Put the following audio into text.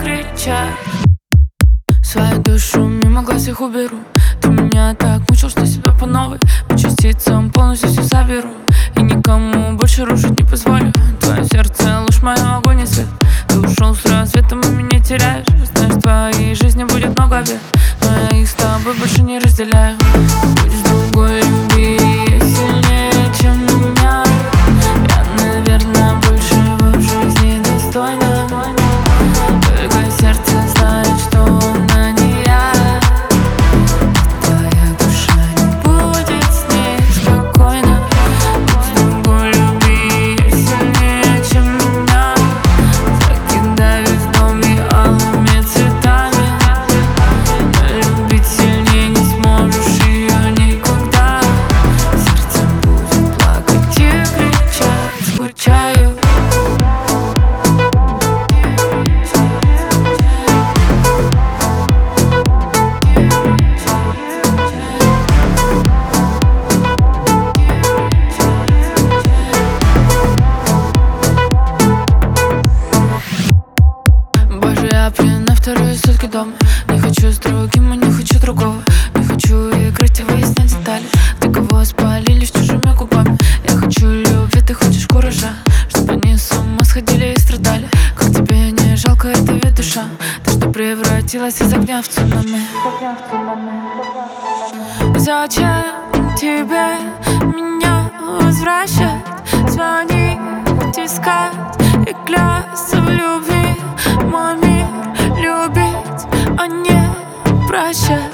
кричать. Свою душу мимо глаз их уберу. Ты меня так мучил, что себя по новой по частицам полностью все заберу. И никому больше рушить не позволю. Твое сердце ложь, мое огонь и свет. Ты ушел с рассветом и меня теряешь. Знаешь, в твоей жизни будет много бед, но я их с тобой больше не разделяю. Будь с другой, люби сильнее, чем меня. Я, наверное, больше в жизни достойна. Только сердце знает, что она не я. Твоя душа не будет с ней спокойно. Будь с другой, люби сильнее, чем меня. Закидай весь дом и алыми цветами. Но любить сильнее не сможешь ее никогда. Сердце будет плакать и кричать, скучаю. Боже, я пьяна вторые сутки дома. Не хочу с другим, и не хочу другого. Не хочу играть и выяснять детали. Ты кого спалили с чужими губами. Я хочу любви, ты хочешь куража. Чтобы они с ума сходили и страдали. Как тебе не жалко, это ведь душа. Ты что превратилась из огня в цунами. Зачем тебе меня возвращать? Звонить, искать и клясться в любви. Мой мир любить, а не прощать.